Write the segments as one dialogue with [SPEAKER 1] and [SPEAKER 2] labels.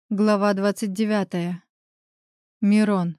[SPEAKER 1] Глава 29. Мирон.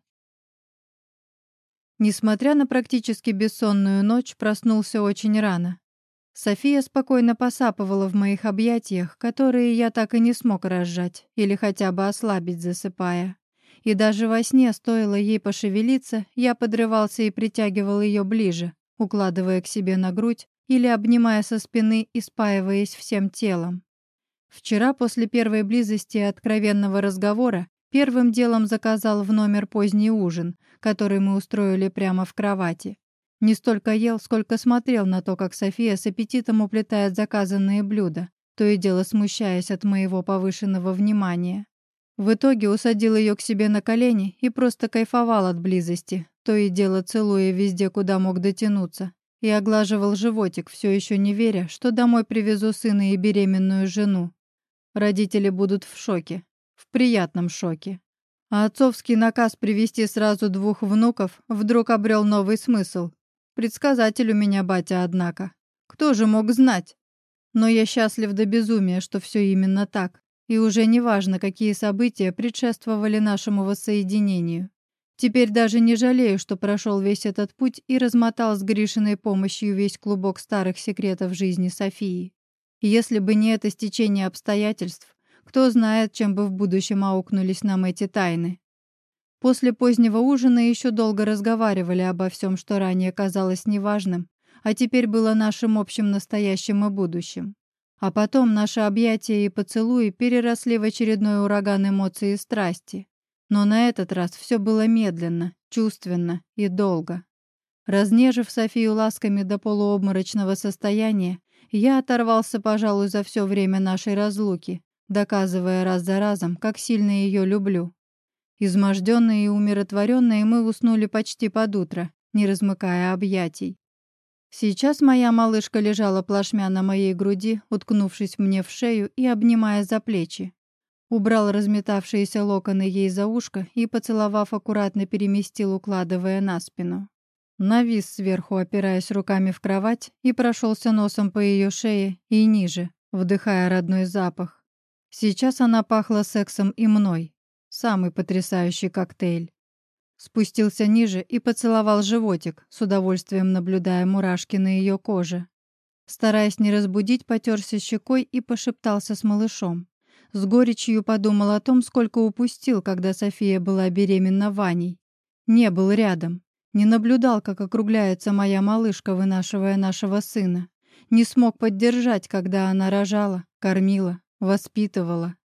[SPEAKER 1] Несмотря на практически бессонную ночь, проснулся очень рано. София спокойно посапывала в моих объятиях, которые я так и не смог разжать или хотя бы ослабить, засыпая. И даже во сне, стоило ей пошевелиться, я подрывался и притягивал ее ближе, укладывая к себе на грудь или обнимая со спины и спаиваясь всем телом. Вчера после первой близости и откровенного разговора первым делом заказал в номер поздний ужин, который мы устроили прямо в кровати. Не столько ел, сколько смотрел на то, как София с аппетитом уплетает заказанные блюда, то и дело смущаясь от моего повышенного внимания. В итоге усадил ее к себе на колени и просто кайфовал от близости, то и дело целуя везде, куда мог дотянуться, и оглаживал животик, все еще не веря, что домой привезу сына и беременную жену. Родители будут в шоке, в приятном шоке. А отцовский наказ привести сразу 2 внуков вдруг обрел новый смысл. Предсказатель у меня батя, однако. Кто же мог знать? Но я счастлив до безумия, что все именно так. И уже не важно, какие события предшествовали нашему воссоединению. Теперь даже не жалею, что прошел весь этот путь и размотал с Гришиной помощью весь клубок старых секретов жизни Софии. Если бы не это стечение обстоятельств, кто знает, чем бы в будущем аукнулись нам эти тайны. После позднего ужина еще долго разговаривали обо всем, что ранее казалось неважным, а теперь было нашим общим настоящим и будущим. А потом наши объятия и поцелуи переросли в очередной ураган эмоций и страсти. Но на этот раз все было медленно, чувственно и долго. Разнежив Софию ласками до полуобморочного состояния, я оторвался, пожалуй, за все время нашей разлуки, доказывая раз за разом, как сильно ее люблю. Изможденные и умиротворенные мы уснули почти под утро, не размыкая объятий. Сейчас моя малышка лежала плашмя на моей груди, уткнувшись мне в шею и обнимая за плечи. Убрал разметавшиеся локоны ей за ушко и, поцеловав, аккуратно переместил, укладывая на спину. Навис сверху, опираясь руками в кровать, и прошелся носом по ее шее и ниже, вдыхая родной запах. Сейчас она пахла сексом и мной. Самый потрясающий коктейль. Спустился ниже и поцеловал животик, с удовольствием наблюдая мурашки на ее коже. Стараясь не разбудить, потерся щекой и пошептался с малышом. С горечью подумал о том, сколько упустил, когда София была беременна Ваней. Не был рядом. Не наблюдал, как округляется моя малышка, вынашивая нашего сына. Не смог поддержать, когда она рожала, кормила, воспитывала.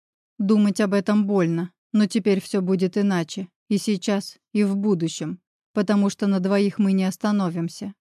[SPEAKER 1] Думать об этом больно, но теперь все будет иначе. И сейчас, и в будущем. Потому что на двоих мы не остановимся.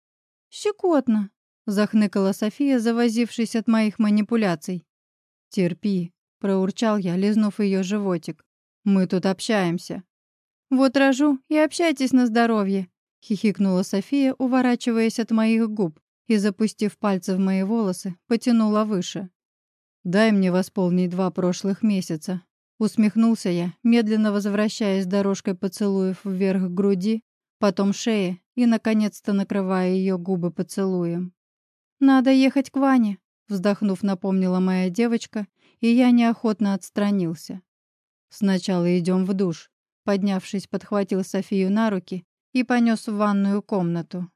[SPEAKER 1] «Щекотно», — захныкала София, завозившись от моих манипуляций. «Терпи», — проурчал я, лизнув ее животик. «Мы тут общаемся». «Вот рожу и общайтесь на здоровье», — хихикнула София, уворачиваясь от моих губ и, запустив пальцы в мои волосы, потянула выше. «Дай мне восполнить 2 прошлых месяца», — усмехнулся я, медленно возвращаясь дорожкой поцелуев вверх к груди, потом шее и, наконец-то, накрывая ее губы поцелуем. «Надо ехать к Ване», — вздохнув, напомнила моя девочка, и я неохотно отстранился. «Сначала идем в душ». Поднявшись, подхватил Софию на руки и понес в ванную комнату.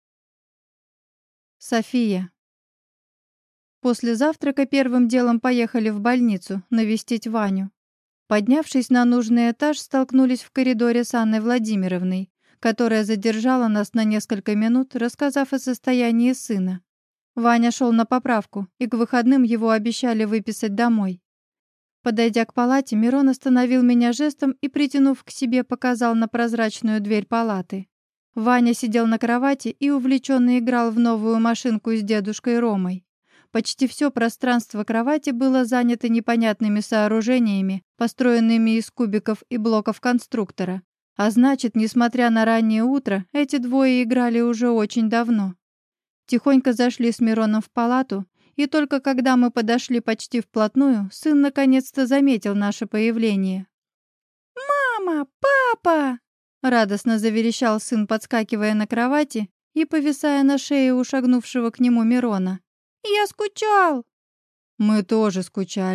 [SPEAKER 1] София. После завтрака первым делом поехали в больницу навестить Ваню. Поднявшись на нужный этаж, столкнулись в коридоре с Анной Владимировной, которая задержала нас на несколько минут, рассказав о состоянии сына. Ваня шел на поправку, и к выходным его обещали выписать домой. Подойдя к палате, Мирон остановил меня жестом и, притянув к себе, показал на прозрачную дверь палаты. Ваня сидел на кровати и увлеченно играл в новую машинку с дедушкой Ромой. Почти все пространство кровати было занято непонятными сооружениями, построенными из кубиков и блоков конструктора. А значит, несмотря на раннее утро, эти двое играли уже очень давно. Тихонько зашли с Мироном в палату, и только когда мы подошли почти вплотную, сын наконец-то заметил наше появление. «Мама! Папа!» — радостно заверещал сын, подскакивая на кровати и повисая на шее у шагнувшего к нему Мирона. «Я скучал!» «Мы тоже скучали», —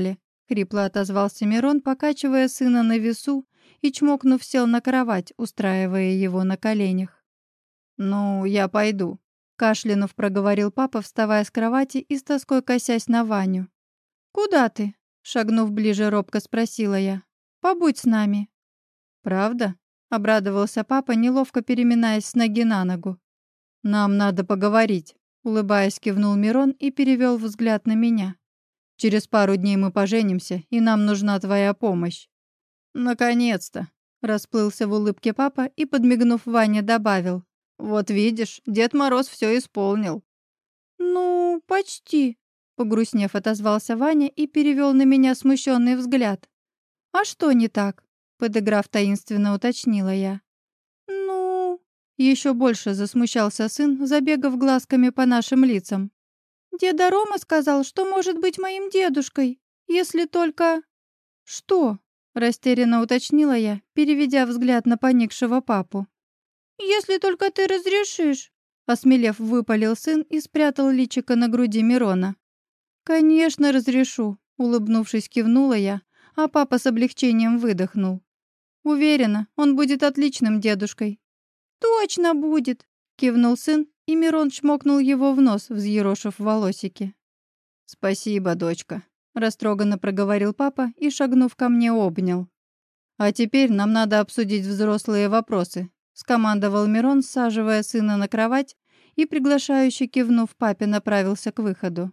[SPEAKER 1] хрипло отозвался Мирон, покачивая сына на весу и, чмокнув, сел на кровать, устраивая его на коленях. «Ну, я пойду», — кашлянув проговорил папа, вставая с кровати и с тоской косясь на Ваню. «Куда ты?» — шагнув ближе, робко спросила я. «Побудь с нами». «Правда?» — обрадовался папа, неловко переминаясь с ноги на ногу. «Нам надо поговорить», — улыбаясь, кивнул Мирон и перевел взгляд на меня. «Через пару дней мы поженимся, и нам нужна твоя помощь». «Наконец-то!» — расплылся в улыбке папа и, подмигнув Ване, добавил. «Вот видишь, Дед Мороз все исполнил». «Ну, почти», — погрустнев, отозвался Ваня и перевел на меня смущенный взгляд. «А что не так?» — подыграв таинственно, уточнила я. «Ну...» — еще больше засмущался сын, забегав глазками по нашим лицам. «Деда Рома сказал, что может быть моим дедушкой, если только...» «Что?» — растерянно уточнила я, переведя взгляд на поникшего папу. «Если только ты разрешишь», — осмелев, выпалил сын и спрятал личико на груди Мирона. «Конечно, разрешу», — улыбнувшись, кивнула я, а папа с облегчением выдохнул. «Уверена, он будет отличным дедушкой». «Точно будет», — кивнул сын, и Мирон чмокнул его в нос, взъерошив волосики. «Спасибо, дочка», — растроганно проговорил папа и, шагнув ко мне, обнял. «А теперь нам надо обсудить взрослые вопросы», — скомандовал Мирон, саживая сына на кровать и, приглашающе кивнув папе, направился к выходу.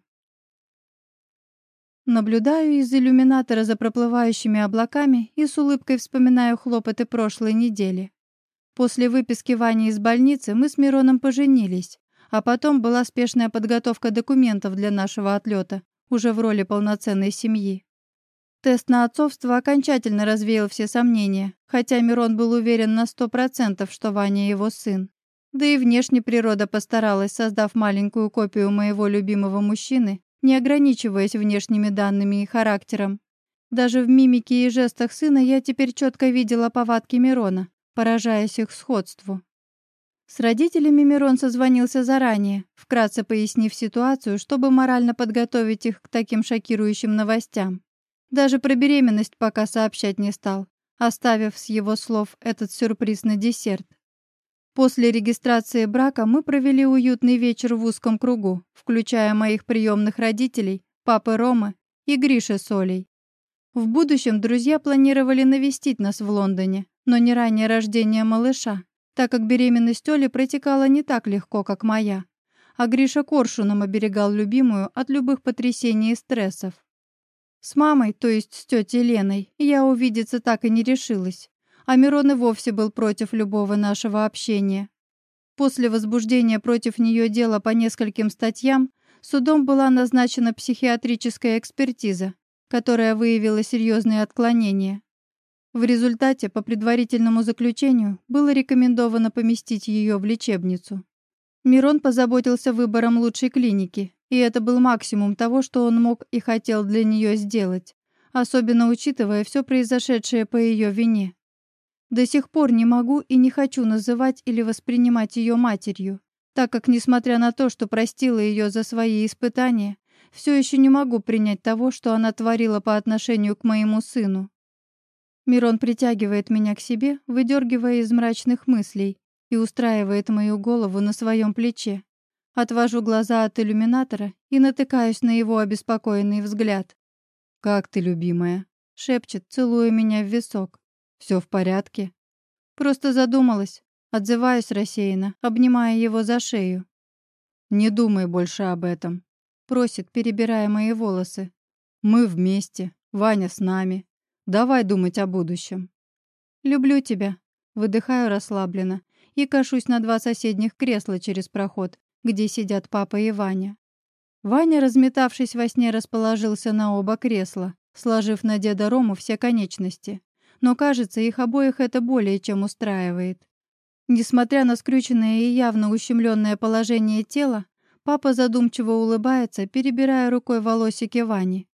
[SPEAKER 1] Наблюдаю из иллюминатора за проплывающими облаками и с улыбкой вспоминаю хлопоты прошлой недели. После выписки Вани из больницы мы с Мироном поженились, а потом была спешная подготовка документов для нашего отлета, уже в роли полноценной семьи. Тест на отцовство окончательно развеял все сомнения, хотя Мирон был уверен на 100%, что Ваня его сын. Да и внешне природа постаралась, создав маленькую копию моего любимого мужчины, не ограничиваясь внешними данными и характером. Даже в мимике и жестах сына я теперь четко видела повадки Мирона, поражаясь их сходству. С родителями Мирон созвонился заранее, вкратце пояснив ситуацию, чтобы морально подготовить их к таким шокирующим новостям. Даже про беременность пока сообщать не стал, оставив с его слов этот сюрприз на десерт. После регистрации брака мы провели уютный вечер в узком кругу, включая моих приемных родителей, папы Ромы и Гриши с Олей. В будущем друзья планировали навестить нас в Лондоне, но не ранее рождения малыша, так как беременность Оли протекала не так легко, как моя, а Гриша коршуном оберегал любимую от любых потрясений и стрессов. С мамой, то есть с тетей Леной, я увидеться так и не решилась, а Мирон и вовсе был против любого нашего общения. После возбуждения против нее дела по нескольким статьям судом была назначена психиатрическая экспертиза, которая выявила серьезные отклонения. В результате, по предварительному заключению, было рекомендовано поместить ее в лечебницу. Мирон позаботился выбором лучшей клиники, и это был максимум того, что он мог и хотел для нее сделать, особенно учитывая все произошедшее по ее вине. До сих пор не могу и не хочу называть или воспринимать ее матерью, так как, несмотря на то, что простила ее за свои испытания, все еще не могу принять того, что она творила по отношению к моему сыну. Мирон притягивает меня к себе, выдергивая из мрачных мыслей, и устраивает мою голову на своем плече. Отвожу глаза от иллюминатора и натыкаюсь на его обеспокоенный взгляд. «Как ты, любимая?» — шепчет, целуя меня в висок. «Все в порядке?» «Просто задумалась», — отзываюсь рассеянно, обнимая его за шею. «Не думай больше об этом», — просит, перебирая мои волосы. «Мы вместе, Ваня с нами. Давай думать о будущем». «Люблю тебя», — выдыхаю расслабленно и кашусь на два соседних кресла через проход, где сидят папа и Ваня. Ваня, разметавшись во сне, расположился на оба кресла, сложив на деда Рому все конечности. Но, кажется, их обоих это более чем устраивает. Несмотря на скрюченное и явно ущемленное положение тела, папа задумчиво улыбается, перебирая рукой волосики Вани.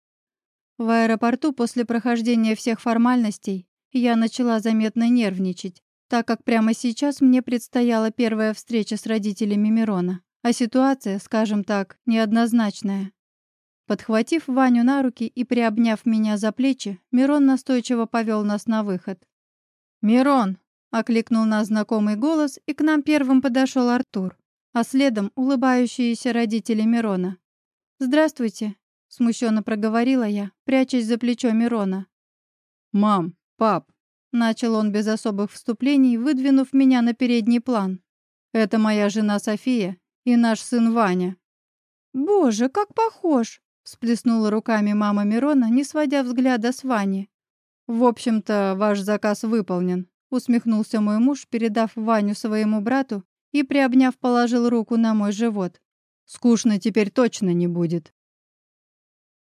[SPEAKER 1] В аэропорту после прохождения всех формальностей я начала заметно нервничать, так как прямо сейчас мне предстояла первая встреча с родителями Мирона, а ситуация, скажем так, неоднозначная. Подхватив Ваню на руки и приобняв меня за плечи, Мирон настойчиво повел нас на выход. «Мирон!» — окликнул нас знакомый голос, и к нам первым подошел Артур, а следом улыбающиеся родители Мирона. «Здравствуйте!» — смущенно проговорила я, прячась за плечо Мирона.
[SPEAKER 2] «Мам, пап!»
[SPEAKER 1] — начал он без особых вступлений, выдвинув меня на передний план.
[SPEAKER 2] «Это моя жена София и наш сын Ваня».
[SPEAKER 1] «Боже, как похож!» — всплеснула руками мама Мирона, не сводя взгляда с Вани.
[SPEAKER 2] «В общем-то, ваш заказ выполнен», — усмехнулся мой муж, передав Ваню своему брату и, приобняв, положил руку на мой живот. «Скучно теперь точно не будет».